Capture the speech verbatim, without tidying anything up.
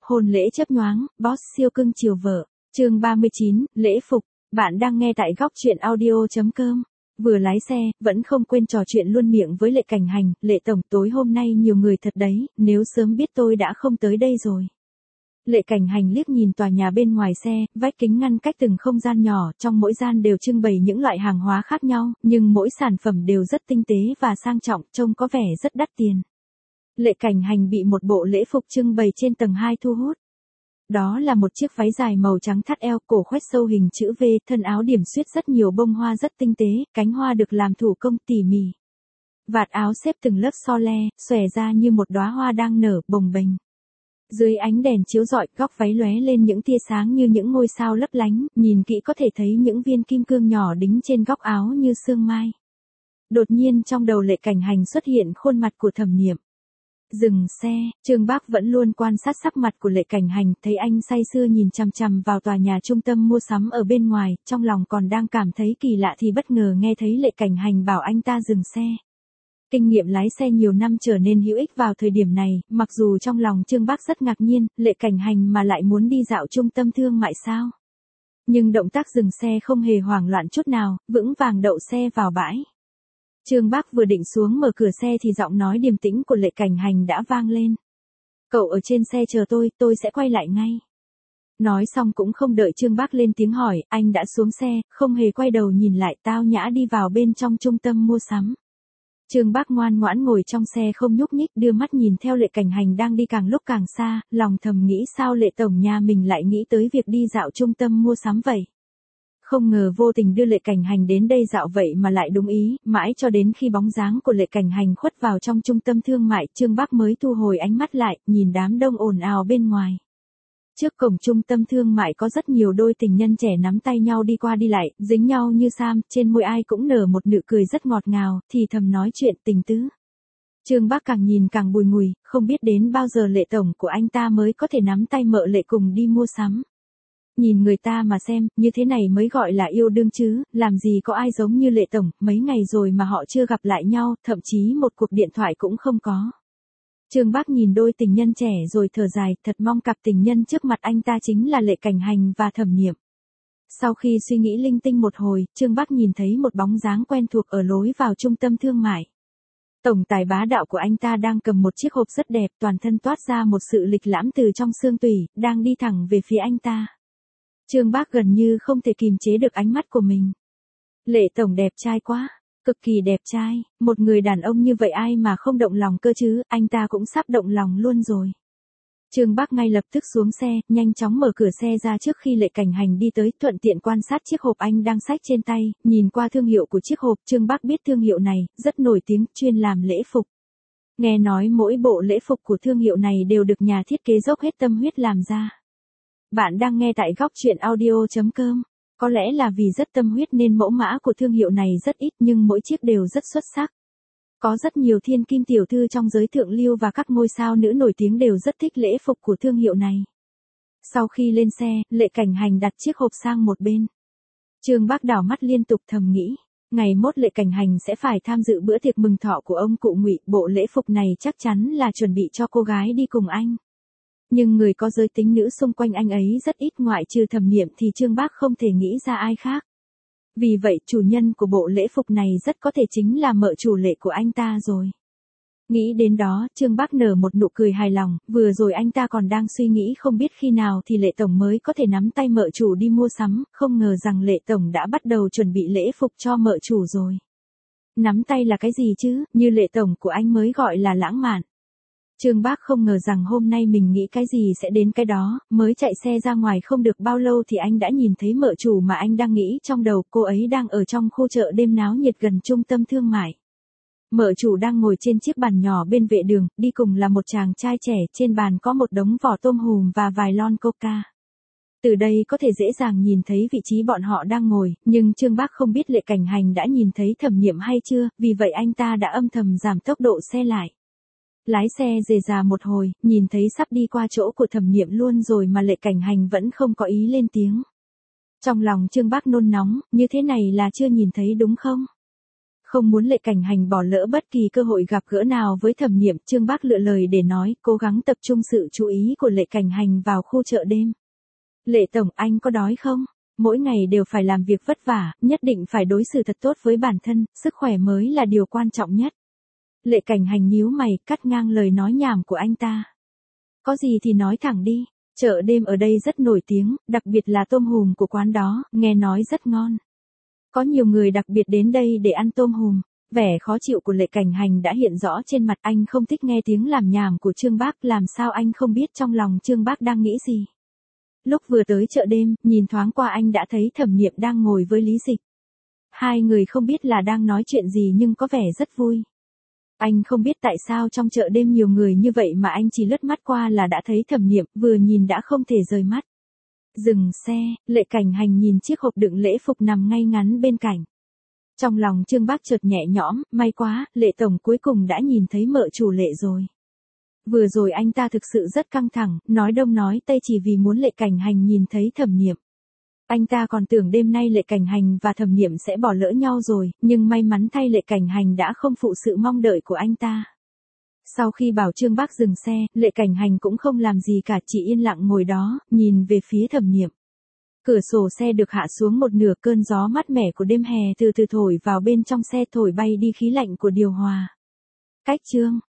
hôn lễ chớp nhoáng, boss siêu cưng chiều vợ. Chương ba mươi chín, lễ phục. Bạn đang nghe tại góc truyện audio chấm com. Vừa lái xe, vẫn không quên trò chuyện luôn miệng với Lệ Cảnh Hành, Lệ tổng, tối hôm nay nhiều người thật đấy, nếu sớm biết tôi đã không tới đây rồi. Lệ Cảnh Hành liếc nhìn tòa nhà bên ngoài xe, vách kính ngăn cách từng không gian nhỏ, trong mỗi gian đều trưng bày những loại hàng hóa khác nhau, nhưng mỗi sản phẩm đều rất tinh tế và sang trọng, trông có vẻ rất đắt tiền. Lệ Cảnh Hành bị một bộ lễ phục trưng bày trên tầng hai thu hút. Đó là một chiếc váy dài màu trắng thắt eo, cổ khoét sâu hình chữ V, thân áo điểm xuyết rất nhiều bông hoa rất tinh tế, cánh hoa được làm thủ công tỉ mỉ. Vạt áo xếp từng lớp so le, xòe ra như một đóa hoa đang nở, bồng bềnh. Dưới ánh đèn chiếu rọi, góc váy lóe lên những tia sáng như những ngôi sao lấp lánh, nhìn kỹ có thể thấy những viên kim cương nhỏ đính trên góc áo như sương mai. Đột nhiên trong đầu Lệ Cảnh Hành xuất hiện khuôn mặt của Thẩm Niệm. Dừng xe, Trương Bác vẫn luôn quan sát sắc mặt của Lệ Cảnh Hành, thấy anh say sưa nhìn chằm chằm vào tòa nhà trung tâm mua sắm ở bên ngoài, trong lòng còn đang cảm thấy kỳ lạ thì bất ngờ nghe thấy Lệ Cảnh Hành bảo anh ta dừng xe. Kinh nghiệm lái xe nhiều năm trở nên hữu ích vào thời điểm này, mặc dù trong lòng Trương Bác rất ngạc nhiên, Lệ Cảnh Hành mà lại muốn đi dạo trung tâm thương mại sao? Nhưng động tác dừng xe không hề hoảng loạn chút nào, vững vàng đậu xe vào bãi. Trương Bác vừa định xuống mở cửa xe thì giọng nói điềm tĩnh của Lệ Cảnh Hành đã vang lên. Cậu ở trên xe chờ tôi, tôi sẽ quay lại ngay. Nói xong cũng không đợi Trương Bác lên tiếng hỏi, anh đã xuống xe, không hề quay đầu nhìn lại, tao nhã đi vào bên trong trung tâm mua sắm. Trương Bác ngoan ngoãn ngồi trong xe không nhúc nhích, đưa mắt nhìn theo Lệ Cảnh Hành đang đi càng lúc càng xa, lòng thầm nghĩ sao Lệ tổng nhà mình lại nghĩ tới việc đi dạo trung tâm mua sắm vậy. Không ngờ vô tình đưa Lệ Cảnh Hành đến đây dạo vậy mà lại đúng ý, mãi cho đến khi bóng dáng của Lệ Cảnh Hành khuất vào trong trung tâm thương mại, Trương Bác mới thu hồi ánh mắt lại, nhìn đám đông ồn ào bên ngoài. Trước cổng trung tâm thương mại có rất nhiều đôi tình nhân trẻ nắm tay nhau đi qua đi lại, dính nhau như sam, trên môi ai cũng nở một nụ cười rất ngọt ngào, thì thầm nói chuyện tình tứ. Trương Bác càng nhìn càng bùi ngùi, không biết đến bao giờ Lệ tổng của anh ta mới có thể nắm tay mợ Lệ cùng đi mua sắm. Nhìn người ta mà xem, như thế này mới gọi là yêu đương chứ, làm gì có ai giống như Lệ tổng, mấy ngày rồi mà họ chưa gặp lại nhau, thậm chí một cuộc điện thoại cũng không có. Trương Bác nhìn đôi tình nhân trẻ rồi thở dài, thật mong cặp tình nhân trước mặt anh ta chính là Lệ Cảnh Hành và Thẩm Niệm. Sau khi suy nghĩ linh tinh một hồi, Trương Bác nhìn thấy một bóng dáng quen thuộc ở lối vào trung tâm thương mại. Tổng tài bá đạo của anh ta đang cầm một chiếc hộp rất đẹp, toàn thân toát ra một sự lịch lãm từ trong xương tủy, đang đi thẳng về phía anh ta. Trương Bác gần như không thể kìm chế được ánh mắt của mình. Lệ tổng đẹp trai quá, cực kỳ đẹp trai, một người đàn ông như vậy ai mà không động lòng cơ chứ, anh ta cũng sắp động lòng luôn rồi. Trương Bác ngay lập tức xuống xe, nhanh chóng mở cửa xe ra trước khi Lệ Cảnh Hành đi tới, thuận tiện quan sát chiếc hộp anh đang xách trên tay, nhìn qua thương hiệu của chiếc hộp, Trương Bác biết thương hiệu này, rất nổi tiếng, chuyên làm lễ phục. Nghe nói mỗi bộ lễ phục của thương hiệu này đều được nhà thiết kế dốc hết tâm huyết làm ra. Bạn đang nghe tại góc truyện audio chấm com. Có lẽ là vì rất tâm huyết nên mẫu mã của thương hiệu này rất ít nhưng mỗi chiếc đều rất xuất sắc. Có rất nhiều thiên kim tiểu thư trong giới thượng lưu và các ngôi sao nữ nổi tiếng đều rất thích lễ phục của thương hiệu này. Sau khi lên xe, Lệ Cảnh Hành đặt chiếc hộp sang một bên. Trương Bác đảo mắt liên tục thầm nghĩ, ngày mốt Lệ Cảnh Hành sẽ phải tham dự bữa tiệc mừng thọ của ông cụ Ngụy, bộ lễ phục này chắc chắn là chuẩn bị cho cô gái đi cùng anh. Nhưng người có giới tính nữ xung quanh anh ấy rất ít, ngoại trừ Thẩm Niệm thì Trương Bác không thể nghĩ ra ai khác. Vì vậy chủ nhân của bộ lễ phục này rất có thể chính là mợ chủ Lệ của anh ta rồi. Nghĩ đến đó, Trương Bác nở một nụ cười hài lòng, vừa rồi anh ta còn đang suy nghĩ không biết khi nào thì Lệ tổng mới có thể nắm tay mợ chủ đi mua sắm, không ngờ rằng Lệ tổng đã bắt đầu chuẩn bị lễ phục cho mợ chủ rồi. Nắm tay là cái gì chứ, như Lệ tổng của anh mới gọi là lãng mạn. Trương Bác không ngờ rằng hôm nay mình nghĩ cái gì sẽ đến cái đó, mới chạy xe ra ngoài không được bao lâu thì anh đã nhìn thấy mợ chủ mà anh đang nghĩ trong đầu, cô ấy đang ở trong khu chợ đêm náo nhiệt gần trung tâm thương mại. Mợ chủ đang ngồi trên chiếc bàn nhỏ bên vệ đường, đi cùng là một chàng trai trẻ, trên bàn có một đống vỏ tôm hùm và vài lon coca. Từ đây có thể dễ dàng nhìn thấy vị trí bọn họ đang ngồi, nhưng Trương Bác không biết Lệ Cảnh Hành đã nhìn thấy Thẩm Niệm hay chưa, vì vậy anh ta đã âm thầm giảm tốc độ xe lại. Lái xe rề rà một hồi, nhìn thấy sắp đi qua chỗ của Thẩm Niệm luôn rồi mà Lệ Cảnh Hành vẫn không có ý lên tiếng. Trong lòng Trương Bác nôn nóng, như thế này là chưa nhìn thấy đúng không? Không muốn Lệ Cảnh Hành bỏ lỡ bất kỳ cơ hội gặp gỡ nào với Thẩm Niệm, Trương Bác lựa lời để nói, cố gắng tập trung sự chú ý của Lệ Cảnh Hành vào khu chợ đêm. Lệ tổng, anh có đói không? Mỗi ngày đều phải làm việc vất vả, nhất định phải đối xử thật tốt với bản thân, sức khỏe mới là điều quan trọng nhất. Lệ Cảnh Hành nhíu mày, cắt ngang lời nói nhảm của anh ta. Có gì thì nói thẳng đi, chợ đêm ở đây rất nổi tiếng, đặc biệt là tôm hùm của quán đó, nghe nói rất ngon. Có nhiều người đặc biệt đến đây để ăn tôm hùm. Vẻ khó chịu của Lệ Cảnh Hành đã hiện rõ trên mặt, anh không thích nghe tiếng làm nhảm của Trương Bác, làm sao anh không biết trong lòng Trương Bác đang nghĩ gì. Lúc vừa tới chợ đêm, nhìn thoáng qua anh đã thấy Thẩm Niệm đang ngồi với Lý Dịch. Hai người không biết là đang nói chuyện gì nhưng có vẻ rất vui. Anh không biết tại sao trong chợ đêm nhiều người như vậy mà anh chỉ lướt mắt qua là đã thấy Thẩm Niệm, vừa nhìn đã không thể rời mắt. Dừng xe, Lệ Cảnh Hành nhìn chiếc hộp đựng lễ phục nằm ngay ngắn bên cạnh. Trong lòng Trương Bác chợt nhẹ nhõm, may quá, Lệ tổng cuối cùng đã nhìn thấy mợ chủ Lệ rồi. Vừa rồi anh ta thực sự rất căng thẳng, nói đông nói tây chỉ vì muốn Lệ Cảnh Hành nhìn thấy Thẩm Niệm. Anh ta còn tưởng đêm nay Lệ Cảnh Hành và Thẩm Niệm sẽ bỏ lỡ nhau rồi, nhưng may mắn thay Lệ Cảnh Hành đã không phụ sự mong đợi của anh ta. Sau khi bảo Trương Bác dừng xe, Lệ Cảnh Hành cũng không làm gì cả, chỉ yên lặng ngồi đó, nhìn về phía Thẩm Niệm. Cửa sổ xe được hạ xuống một nửa, cơn gió mát mẻ của đêm hè từ từ thổi vào bên trong xe, thổi bay đi khí lạnh của điều hòa. Cách chương